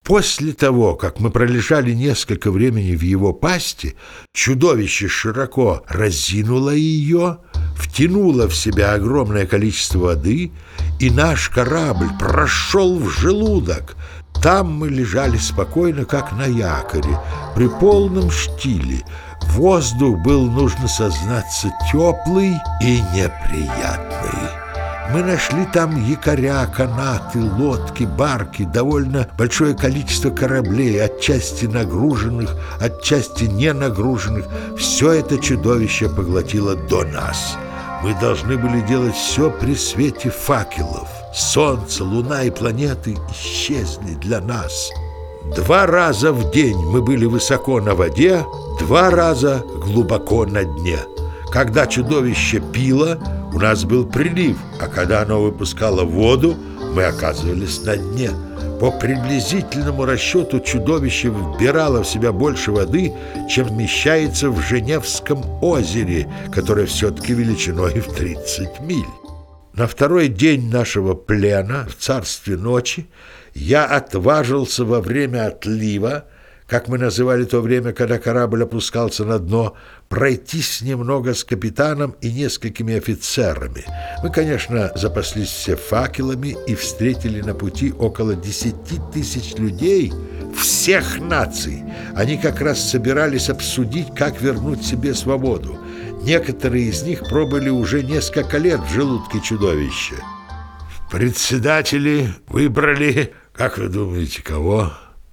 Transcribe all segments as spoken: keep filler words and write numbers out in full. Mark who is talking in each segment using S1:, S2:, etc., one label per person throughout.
S1: После того, как мы пролежали несколько времени в его пасти, чудовище широко разинуло ее, втянуло в себя огромное количество воды, и наш корабль прошел в желудок. Там мы лежали спокойно, как на якоре, при полном штиле. Воздух был, нужно сознаться, теплый и неприятный. Мы нашли там якоря, канаты, лодки, барки, довольно большое количество кораблей, отчасти нагруженных, отчасти не нагруженных. Все это чудовище поглотило до нас. Мы должны были делать все при свете факелов. Солнце, луна и планеты исчезли для нас. Два раза в день мы были высоко на воде, два раза глубоко на дне. Когда чудовище пило, у нас был прилив, а когда оно выпускало воду, мы оказывались на дне. По приблизительному расчету чудовище вбирало в себя больше воды, чем вмещается в Женевском озере, которое все-таки величиной в тридцать миль. На второй день нашего плена в царстве ночи я отважился во время отлива, как мы называли то время, когда корабль опускался на дно, пройтись немного с капитаном и несколькими офицерами. Мы, конечно, запаслись все факелами и встретили на пути около десяти тысяч людей всех наций. Они как раз собирались обсудить, как вернуть себе свободу. Некоторые из них пробыли уже несколько лет в желудке чудовища. Председатели выбрали, как вы думаете, кого?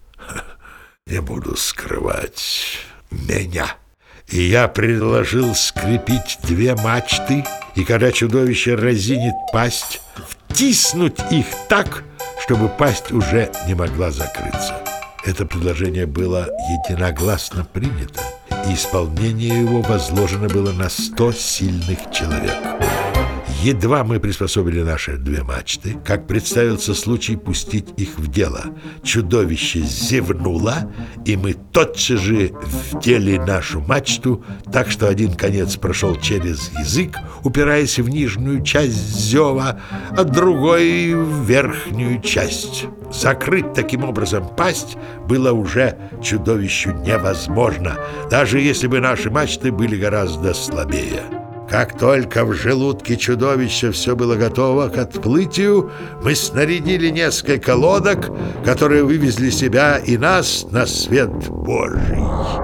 S1: Не буду скрывать, меня. И я предложил скрепить две мачты, и когда чудовище разинет пасть, втиснуть их так, чтобы пасть уже не могла закрыться. Это предложение было единогласно принято, и исполнение его возложено было на сто сильных человек. Едва мы приспособили наши две мачты, как представился случай пустить их в дело. Чудовище зевнуло, и мы тотчас же вдели нашу мачту, так что один конец прошел через язык, упираясь в нижнюю часть зева, а другой в верхнюю часть. Закрыть таким образом пасть было уже чудовищу невозможно, даже если бы наши мачты были гораздо слабее. Как только в желудке чудовища все было готово к отплытию, мы снарядили несколько лодок, которые вывезли себя и нас на свет Божий.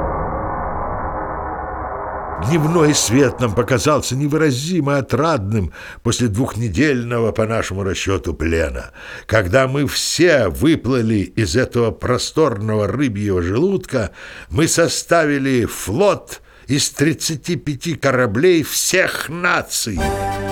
S1: Дневной свет нам показался невыразимо отрадным после двухнедельного, по нашему расчету, плена. Когда мы все выплыли из этого просторного рыбьего желудка, мы составили флот из тридцати пяти кораблей всех наций.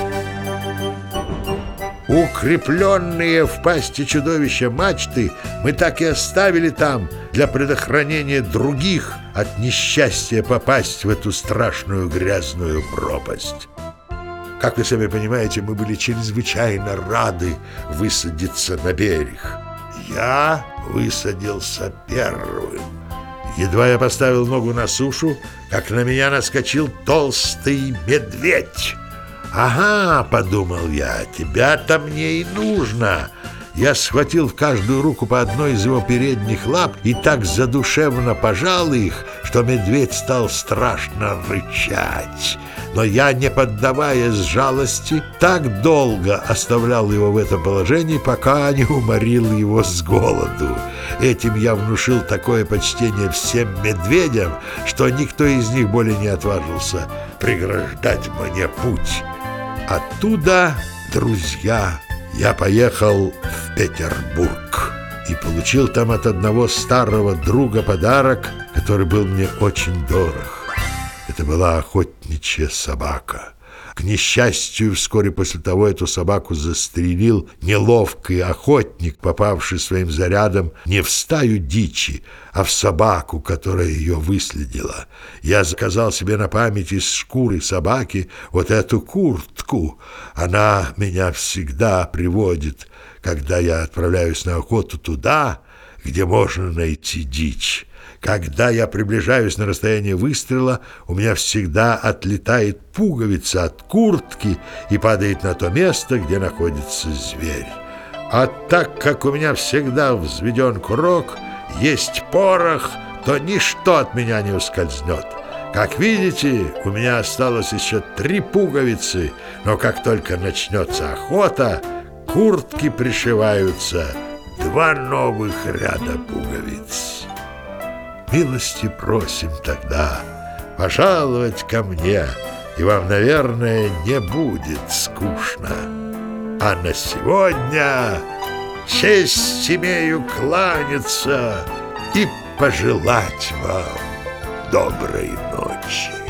S1: Укрепленные в пасти чудовища мачты мы так и оставили там для предохранения других от несчастья попасть в эту страшную грязную пропасть. Как вы сами понимаете, мы были чрезвычайно рады высадиться на берег. Я высадился первым. Едва я поставил ногу на сушу, как на меня наскочил толстый медведь. «Ага», — подумал я, — «тебя-то мне и нужно». Я схватил в каждую руку по одной из его передних лап и так задушевно пожал их, что медведь стал страшно рычать. Но я, не поддаваясь жалости, так долго оставлял его в этом положении, пока не уморил его с голоду. Этим я внушил такое почтение всем медведям, что никто из них более не отважился преграждать мне путь. Оттуда, друзья, я поехал в Петербург и получил там от одного старого друга подарок, который был мне очень дорог. Это была охотничья собака. К несчастью, вскоре после того эту собаку застрелил неловкий охотник, попавший своим зарядом не в стаю дичи, а в собаку, которая ее выследила. Я заказал себе на память из шкуры собаки вот эту куртку. Она меня всегда приводит, когда я отправляюсь на охоту туда, где можно найти дичь. Когда я приближаюсь на расстояние выстрела, у меня всегда отлетает пуговица от куртки и падает на то место, где находится зверь. А так как у меня всегда взведен курок, есть порох, то ничто от меня не ускользнет. Как видите, у меня осталось еще три пуговицы, но как только начнется охота, куртки пришиваются два новых ряда пуговиц. Милости просим тогда пожаловать ко мне, и вам, наверное, не будет скучно. А на сегодня честь имею кланяться и пожелать вам доброй ночи.